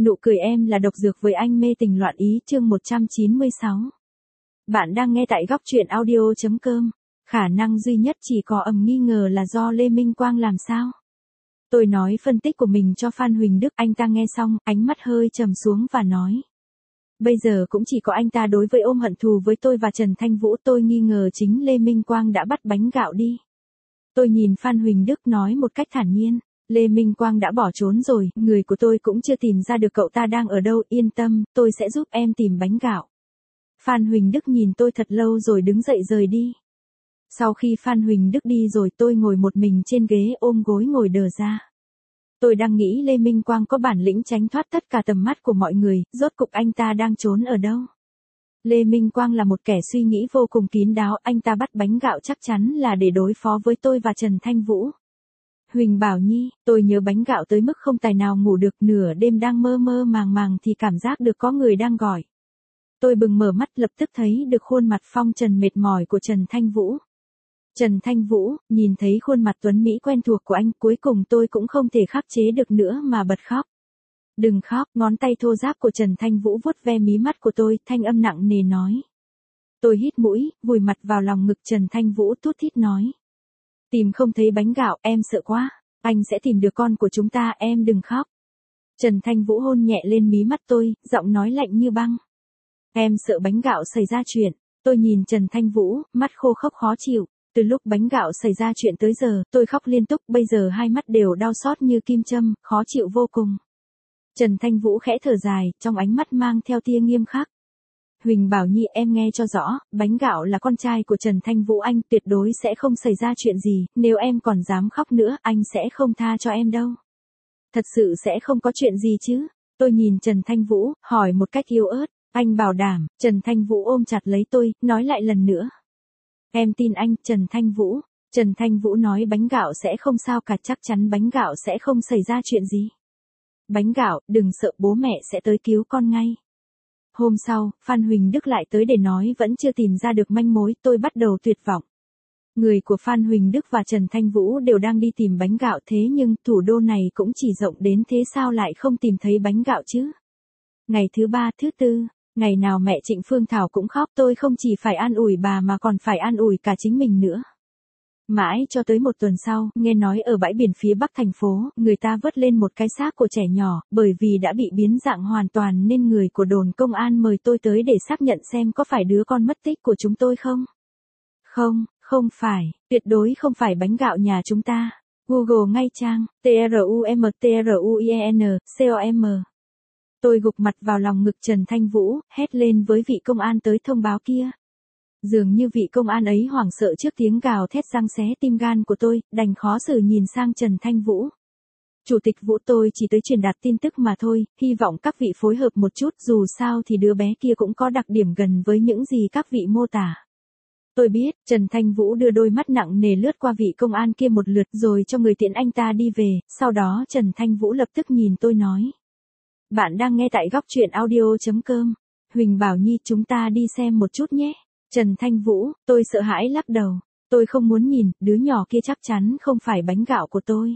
Nụ cười em là độc dược với anh mê tình loạn ý chương 196. Bạn đang nghe tại góc truyện audio.com. Khả năng duy nhất chỉ có nghi ngờ là do Lê Minh Quang làm sao. Tôi nói phân tích của mình cho Phan Huỳnh Đức, anh ta nghe xong, ánh mắt hơi trầm xuống và nói. Bây giờ cũng chỉ có anh ta đối với ôm hận thù với tôi và Trần Thanh Vũ, tôi nghi ngờ chính Lê Minh Quang đã bắt bánh gạo đi. Tôi nhìn Phan Huỳnh Đức nói một cách thản nhiên. Lê Minh Quang đã bỏ trốn rồi, người của tôi cũng chưa tìm ra được cậu ta đang ở đâu, yên tâm, tôi sẽ giúp em tìm bánh gạo. Phan Huỳnh Đức nhìn tôi thật lâu rồi đứng dậy rời đi. Sau khi Phan Huỳnh Đức đi rồi tôi ngồi một mình trên ghế ôm gối ngồi đờ ra. Tôi đang nghĩ Lê Minh Quang có bản lĩnh tránh thoát tất cả tầm mắt của mọi người, rốt cục anh ta đang trốn ở đâu. Lê Minh Quang là một kẻ suy nghĩ vô cùng kín đáo, anh ta bắt bánh gạo chắc chắn là để đối phó với tôi và Trần Thanh Vũ. Huỳnh Bảo Nhi, tôi nhớ bánh gạo tới mức không tài nào ngủ được, nửa đêm đang mơ mơ màng màng thì cảm giác được có người đang gọi. Tôi bừng mở mắt lập tức thấy được khuôn mặt phong trần mệt mỏi của Trần Thanh Vũ. Trần Thanh Vũ, nhìn thấy khuôn mặt tuấn mỹ quen thuộc của anh, cuối cùng tôi cũng không thể khắc chế được nữa mà bật khóc. Đừng khóc, ngón tay thô ráp của Trần Thanh Vũ vuốt ve mí mắt của tôi, thanh âm nặng nề nói. Tôi hít mũi, vùi mặt vào lòng ngực Trần Thanh Vũ thút thít nói. Tìm không thấy bánh gạo, em sợ quá, anh sẽ tìm được con của chúng ta, em đừng khóc. Trần Thanh Vũ hôn nhẹ lên mí mắt tôi, giọng nói lạnh như băng. Em sợ bánh gạo xảy ra chuyện. Tôi nhìn Trần Thanh Vũ, mắt khô khốc khó chịu. Từ lúc bánh gạo xảy ra chuyện tới giờ, tôi khóc liên tục, bây giờ hai mắt đều đau xót như kim châm, khó chịu vô cùng. Trần Thanh Vũ khẽ thở dài, trong ánh mắt mang theo tia nghiêm khắc. Huỳnh Bảo Nhi, em nghe cho rõ, bánh gạo là con trai của Trần Thanh Vũ, anh tuyệt đối sẽ không xảy ra chuyện gì, nếu em còn dám khóc nữa, anh sẽ không tha cho em đâu. Thật sự sẽ không có chuyện gì chứ? Tôi nhìn Trần Thanh Vũ, hỏi một cách yếu ớt, anh bảo đảm. Trần Thanh Vũ ôm chặt lấy tôi, nói lại lần nữa. Em tin anh, Trần Thanh Vũ. Trần Thanh Vũ nói bánh gạo sẽ không sao cả, chắc chắn bánh gạo sẽ không xảy ra chuyện gì. Bánh gạo, đừng sợ, bố mẹ sẽ tới cứu con ngay. Hôm sau, Phan Huỳnh Đức lại tới để nói vẫn chưa tìm ra được manh mối, tôi bắt đầu tuyệt vọng. Người của Phan Huỳnh Đức và Trần Thanh Vũ đều đang đi tìm bánh gạo, thế nhưng thủ đô này cũng chỉ rộng đến thế sao lại không tìm thấy bánh gạo chứ? Ngày thứ ba, thứ tư, ngày nào mẹ Trịnh Phương Thảo cũng khóc, tôi không chỉ phải an ủi bà mà còn phải an ủi cả chính mình nữa. Mãi cho tới một tuần sau, nghe nói ở bãi biển phía bắc thành phố, người ta vớt lên một cái xác của trẻ nhỏ, bởi vì đã bị biến dạng hoàn toàn nên người của đồn công an mời tôi tới để xác nhận xem có phải đứa con mất tích của chúng tôi không. Không, không phải, tuyệt đối không phải bánh gạo nhà chúng ta. Google ngay trang, TRUMTRUIEN.com. Tôi gục mặt vào lòng ngực Trần Thanh Vũ, hét lên với vị công an tới thông báo kia. Dường như vị công an ấy hoảng sợ trước tiếng gào thét răng xé tim gan của tôi, đành khó xử nhìn sang Trần Thanh Vũ. Chủ tịch Vũ, tôi chỉ tới truyền đạt tin tức mà thôi, hy vọng các vị phối hợp một chút, dù sao thì đứa bé kia cũng có đặc điểm gần với những gì các vị mô tả. Tôi biết. Trần Thanh Vũ đưa đôi mắt nặng nề lướt qua vị công an kia một lượt rồi cho người tiễn anh ta đi về, sau đó Trần Thanh Vũ lập tức nhìn tôi nói. Bạn đang nghe tại góc truyện audio.com. Huỳnh Bảo Nhi, chúng ta đi xem một chút nhé. Trần Thanh Vũ, tôi sợ hãi lắc đầu. Tôi không muốn nhìn, đứa nhỏ kia chắc chắn không phải bánh gạo của tôi.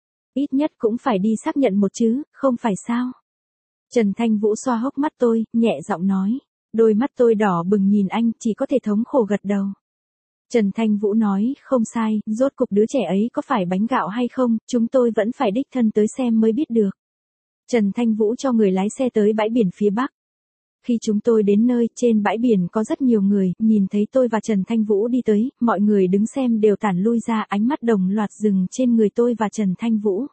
Ít nhất cũng phải đi xác nhận một chứ, không phải sao? Trần Thanh Vũ xoa hốc mắt tôi, nhẹ giọng nói. Đôi mắt tôi đỏ bừng nhìn anh, chỉ có thể thống khổ gật đầu. Trần Thanh Vũ nói, không sai, rốt cục đứa trẻ ấy có phải bánh gạo hay không, chúng tôi vẫn phải đích thân tới xem mới biết được. Trần Thanh Vũ cho người lái xe tới bãi biển phía bắc. Khi chúng tôi đến nơi, trên bãi biển có rất nhiều người, nhìn thấy tôi và Trần Thanh Vũ đi tới, mọi người đứng xem đều tản lui ra, ánh mắt đồng loạt dừng trên người tôi và Trần Thanh Vũ.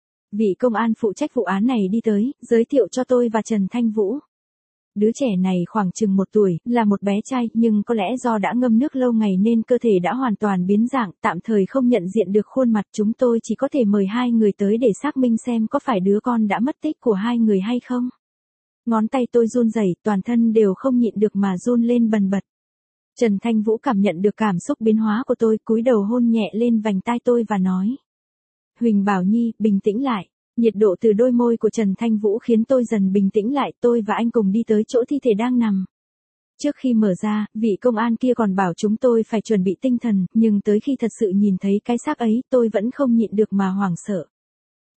Vị công an phụ trách vụ án này đi tới, giới thiệu cho tôi và Trần Thanh Vũ. Đứa trẻ này khoảng chừng 1 tuổi, là một bé trai, nhưng có lẽ do đã ngâm nước lâu ngày nên cơ thể đã hoàn toàn biến dạng, tạm thời không nhận diện được khuôn mặt, chúng tôi chỉ có thể mời hai người tới để xác minh xem có phải đứa con đã mất tích của hai người hay không. Ngón tay tôi run rẩy, toàn thân đều không nhịn được mà run lên bần bật. Trần Thanh Vũ cảm nhận được cảm xúc biến hóa của tôi, cúi đầu hôn nhẹ lên vành tai tôi và nói. Huỳnh Bảo Nhi, bình tĩnh lại. Nhiệt độ từ đôi môi của Trần Thanh Vũ khiến tôi dần bình tĩnh lại, tôi và anh cùng đi tới chỗ thi thể đang nằm. Trước khi mở ra, vị công an kia còn bảo chúng tôi phải chuẩn bị tinh thần, nhưng tới khi thật sự nhìn thấy cái xác ấy, tôi vẫn không nhịn được mà hoảng sợ.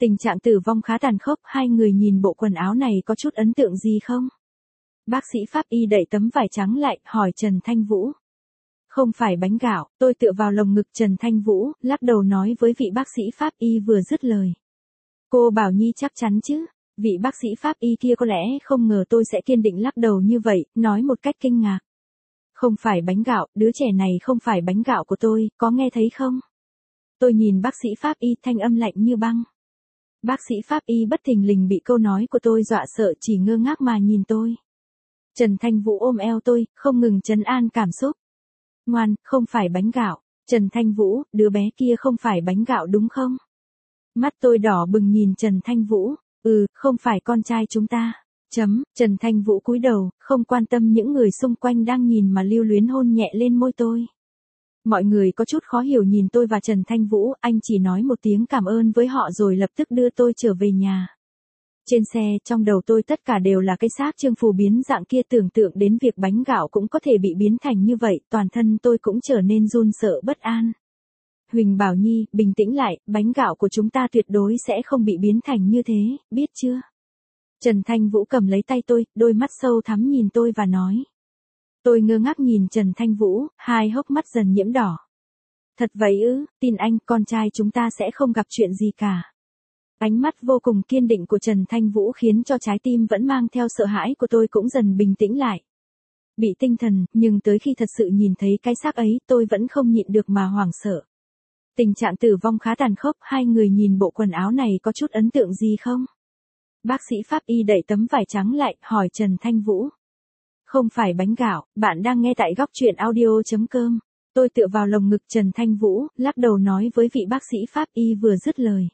Tình trạng tử vong khá tàn khốc, hai người nhìn bộ quần áo này có chút ấn tượng gì không? Bác sĩ pháp y đậy tấm vải trắng lại, hỏi Trần Thanh Vũ. Không phải bánh gạo, tôi tựa vào lồng ngực Trần Thanh Vũ, lắc đầu nói với vị bác sĩ pháp y vừa dứt lời. Cô Bảo Nhi chắc chắn chứ? Vị bác sĩ pháp y kia có lẽ không ngờ tôi sẽ kiên định lắc đầu như vậy, nói một cách kinh ngạc. Không phải bánh gạo, đứa trẻ này không phải bánh gạo của tôi, có nghe thấy không? Tôi nhìn bác sĩ pháp y, thanh âm lạnh như băng. Bác sĩ pháp y bất thình lình bị câu nói của tôi dọa sợ, chỉ ngơ ngác mà nhìn tôi. Trần Thanh Vũ ôm eo tôi, không ngừng trấn an cảm xúc. Ngoan, không phải bánh gạo. Trần Thanh Vũ, đứa bé kia không phải bánh gạo đúng không? Mắt tôi đỏ bừng nhìn Trần Thanh Vũ. Không phải con trai chúng ta. Trần Thanh Vũ cúi đầu, không quan tâm những người xung quanh đang nhìn mà lưu luyến hôn nhẹ lên môi tôi. Mọi người có chút khó hiểu nhìn tôi và Trần Thanh Vũ, anh chỉ nói một tiếng cảm ơn với họ rồi lập tức đưa tôi trở về nhà. Trên xe, trong đầu tôi tất cả đều là cái xác Trương Phù biến dạng kia, tưởng tượng đến việc bánh gạo cũng có thể bị biến thành như vậy, toàn thân tôi cũng trở nên run sợ bất an. Huỳnh Bảo Nhi, bình tĩnh lại, bánh gạo của chúng ta tuyệt đối sẽ không bị biến thành như thế, biết chưa? Trần Thanh Vũ cầm lấy tay tôi, đôi mắt sâu thắm nhìn tôi và nói. Tôi ngơ ngác nhìn Trần Thanh Vũ, hai hốc mắt dần nhiễm đỏ. Thật vậy ư, tin anh, con trai chúng ta sẽ không gặp chuyện gì cả. Ánh mắt vô cùng kiên định của Trần Thanh Vũ khiến cho trái tim vẫn mang theo sợ hãi của tôi cũng dần bình tĩnh lại. Bị tinh thần, nhưng tới khi thật sự nhìn thấy cái xác ấy, tôi vẫn không nhịn được mà hoảng sợ. Tình trạng tử vong khá tàn khốc, hai người nhìn bộ quần áo này có chút ấn tượng gì không? Bác sĩ pháp y đậy tấm vải trắng lại, hỏi Trần Thanh Vũ. Không phải bánh gạo, bạn đang nghe tại góc truyện audio.com. Tôi tựa vào lồng ngực Trần Thanh Vũ, lắc đầu nói với vị bác sĩ pháp y vừa dứt lời.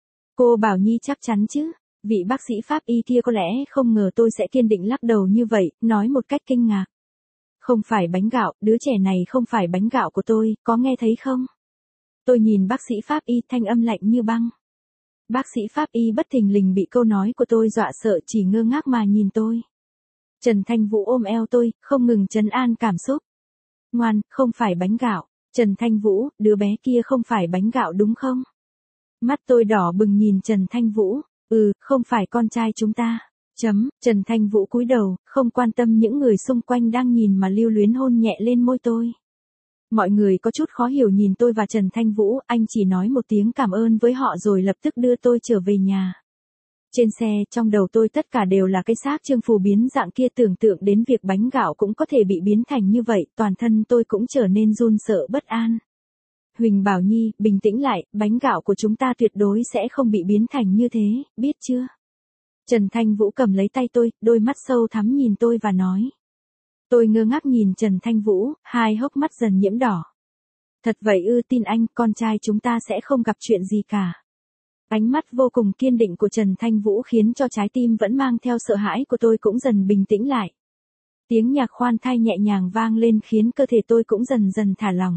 Cô Bảo Nhi chắc chắn chứ? Vị bác sĩ pháp y kia có lẽ không ngờ tôi sẽ kiên định lắc đầu như vậy, nói một cách kinh ngạc. Không phải bánh gạo, đứa trẻ này không phải bánh gạo của tôi, có nghe thấy không? Tôi nhìn bác sĩ pháp y, thanh âm lạnh như băng. Bác sĩ pháp y bất thình lình bị câu nói của tôi dọa sợ, chỉ ngơ ngác mà nhìn tôi. Trần Thanh Vũ ôm eo tôi, không ngừng trấn an cảm xúc. Ngoan, không phải bánh gạo. Trần Thanh Vũ, đứa bé kia không phải bánh gạo đúng không? Mắt tôi đỏ bừng nhìn Trần Thanh Vũ. Không phải con trai chúng ta. Trần Thanh Vũ cúi đầu, không quan tâm những người xung quanh đang nhìn mà lưu luyến hôn nhẹ lên môi tôi. Mọi người có chút khó hiểu nhìn tôi và Trần Thanh Vũ, anh chỉ nói một tiếng cảm ơn với họ rồi lập tức đưa tôi trở về nhà. Trên xe, trong đầu tôi tất cả đều là cái xác Trương Phù biến dạng kia, tưởng tượng đến việc bánh gạo cũng có thể bị biến thành như vậy, toàn thân tôi cũng trở nên run sợ bất an. Huỳnh Bảo Nhi, bình tĩnh lại, bánh gạo của chúng ta tuyệt đối sẽ không bị biến thành như thế, biết chưa? Trần Thanh Vũ cầm lấy tay tôi, đôi mắt sâu thắm nhìn tôi và nói. Tôi ngơ ngác nhìn Trần Thanh Vũ, hai hốc mắt dần nhiễm đỏ. Thật vậy ư, tin anh, con trai chúng ta sẽ không gặp chuyện gì cả. Ánh mắt vô cùng kiên định của Trần Thanh Vũ khiến cho trái tim vẫn mang theo sợ hãi của tôi cũng dần bình tĩnh lại. Tiếng nhạc khoan thai nhẹ nhàng vang lên khiến cơ thể tôi cũng dần dần thả lỏng.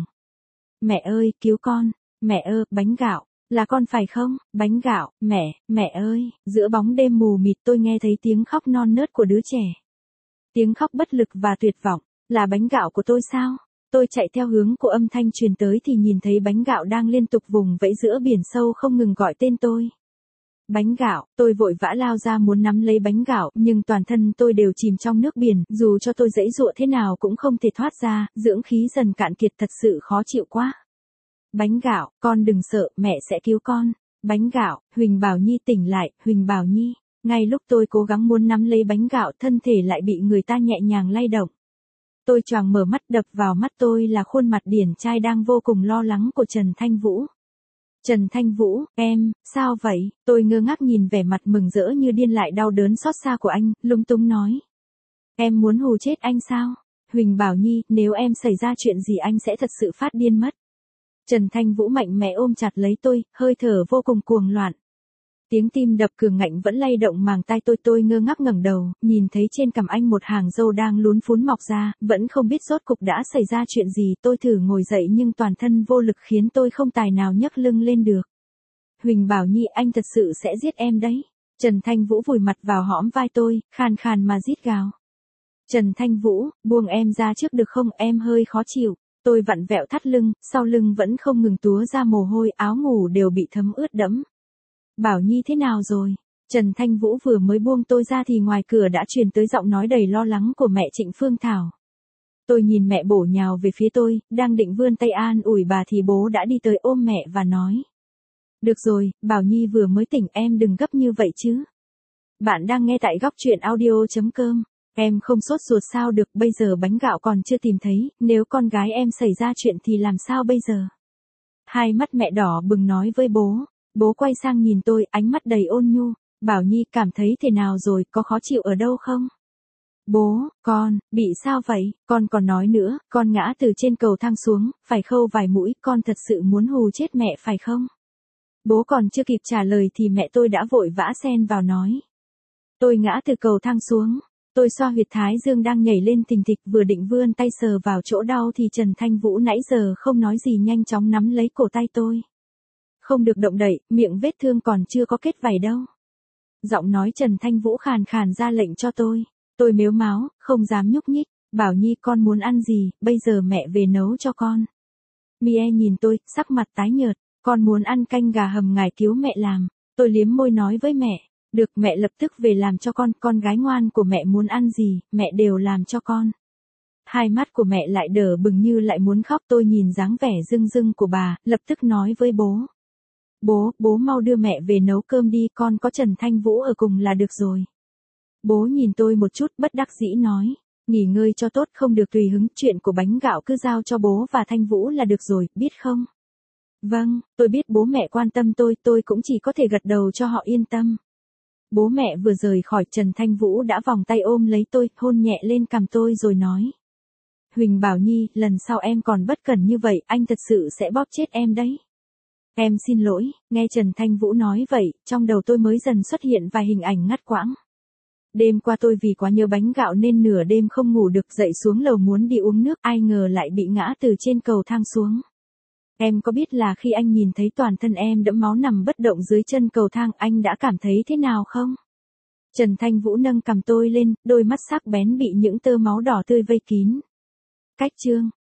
Mẹ ơi, cứu con. Mẹ ơi, bánh gạo. Là con phải không? Bánh gạo, mẹ ơi. Giữa bóng đêm mù mịt tôi nghe thấy tiếng khóc non nớt của đứa trẻ. Tiếng khóc bất lực và tuyệt vọng. Là bánh gạo của tôi sao? Tôi chạy theo hướng của âm thanh truyền tới thì nhìn thấy bánh gạo đang liên tục vùng vẫy giữa biển sâu không ngừng gọi tên tôi. Bánh gạo, tôi vội vã lao ra muốn nắm lấy bánh gạo, nhưng toàn thân tôi đều chìm trong nước biển, dù cho tôi giãy giụa thế nào cũng không thể thoát ra, dưỡng khí dần cạn kiệt, thật sự khó chịu quá. Bánh gạo, con đừng sợ, mẹ sẽ cứu con. Bánh gạo, Huỳnh Bảo Nhi tỉnh lại, Huỳnh Bảo Nhi. Ngay lúc tôi cố gắng muốn nắm lấy bánh gạo, thân thể lại bị người ta nhẹ nhàng lay động. Tôi choàng mở mắt, đập vào mắt tôi là khuôn mặt điển trai đang vô cùng lo lắng của Trần Thanh Vũ. Trần Thanh Vũ, em, sao vậy? Tôi ngơ ngác nhìn vẻ mặt mừng rỡ như điên lại đau đớn xót xa của anh, lúng túng nói. Em muốn hù chết anh sao? Huỳnh Bảo Nhi, nếu em xảy ra chuyện gì anh sẽ thật sự phát điên mất. Trần Thanh Vũ mạnh mẽ ôm chặt lấy tôi, hơi thở vô cùng cuồng loạn. Tiếng tim đập cường ngạnh vẫn lay động màng tai tôi ngơ ngác ngẩng đầu, nhìn thấy trên cằm anh một hàng râu đang lún phún mọc ra, vẫn không biết rốt cục đã xảy ra chuyện gì, tôi thử ngồi dậy nhưng toàn thân vô lực khiến tôi không tài nào nhấc lưng lên được. Huỳnh Bảo Nhi, anh thật sự sẽ giết em đấy. Trần Thanh Vũ vùi mặt vào hõm vai tôi, khàn khàn mà rít gào. Trần Thanh Vũ, buông em ra trước được không, em hơi khó chịu. Tôi vặn vẹo thắt lưng, sau lưng vẫn không ngừng túa ra mồ hôi, áo ngủ đều bị thấm ướt đẫm. Bảo Nhi thế nào rồi? Trần Thanh Vũ vừa mới buông tôi ra thì ngoài cửa đã truyền tới giọng nói đầy lo lắng của mẹ Trịnh Phương Thảo. Tôi nhìn mẹ bổ nhào về phía tôi, đang định vươn tay an ủi bà thì bố đã đi tới ôm mẹ và nói. Được rồi, Bảo Nhi vừa mới tỉnh, em đừng gấp như vậy chứ. Bạn đang nghe tại góc truyện audio.com. Em không sốt ruột sao được, bây giờ bánh gạo còn chưa tìm thấy, nếu con gái em xảy ra chuyện thì làm sao bây giờ? Hai mắt mẹ đỏ bừng nói với bố. Bố quay sang nhìn tôi, ánh mắt đầy ôn nhu. Bảo Nhi cảm thấy thế nào rồi, có khó chịu ở đâu không? Bố, con, bị sao vậy? Con còn nói nữa, con ngã từ trên cầu thang xuống, phải khâu vài mũi, con thật sự muốn hù chết mẹ phải không? Bố còn chưa kịp trả lời thì mẹ tôi đã vội vã xen vào nói. Tôi ngã từ cầu thang xuống. Tôi xoa huyệt thái dương đang nhảy lên thình thịch, vừa định vươn tay sờ vào chỗ đau thì Trần Thanh Vũ nãy giờ không nói gì nhanh chóng nắm lấy cổ tay tôi. Không được động đậy, miệng vết thương còn chưa có kết vảy đâu. Giọng nói Trần Thanh Vũ khàn khàn ra lệnh cho tôi. Tôi mếu máo, không dám nhúc nhích. Bảo Nhi con muốn ăn gì, bây giờ mẹ về nấu cho con. Mie nhìn tôi, sắc mặt tái nhợt. Con muốn ăn canh gà hầm ngải cứu mẹ làm. Tôi liếm môi nói với mẹ. Được, mẹ lập tức về làm cho con gái ngoan của mẹ muốn ăn gì, mẹ đều làm cho con. Hai mắt của mẹ lại đỏ bừng như lại muốn khóc. Tôi nhìn dáng vẻ rưng rưng của bà, lập tức nói với bố. Bố mau đưa mẹ về nấu cơm đi, con có Trần Thanh Vũ ở cùng là được rồi. Bố nhìn tôi một chút bất đắc dĩ nói. Nghỉ ngơi cho tốt, không được tùy hứng, chuyện của bánh gạo cứ giao cho bố và Thanh Vũ là được rồi, biết không? Vâng, tôi biết bố mẹ quan tâm tôi cũng chỉ có thể gật đầu cho họ yên tâm. Bố mẹ vừa rời khỏi, Trần Thanh Vũ đã vòng tay ôm lấy tôi, hôn nhẹ lên cằm tôi rồi nói. Huỳnh Bảo Nhi, lần sau em còn bất cẩn như vậy, anh thật sự sẽ bóp chết em đấy. Em xin lỗi, nghe Trần Thanh Vũ nói vậy, trong đầu tôi mới dần xuất hiện vài hình ảnh ngắt quãng. Đêm qua tôi vì quá nhớ bánh gạo nên nửa đêm không ngủ được, dậy xuống lầu muốn đi uống nước, ai ngờ lại bị ngã từ trên cầu thang xuống. Em có biết là khi anh nhìn thấy toàn thân em đẫm máu nằm bất động dưới chân cầu thang, anh đã cảm thấy thế nào không? Trần Thanh Vũ nâng cằm tôi lên, đôi mắt sắc bén bị những tơ máu đỏ tươi vây kín. Cách chương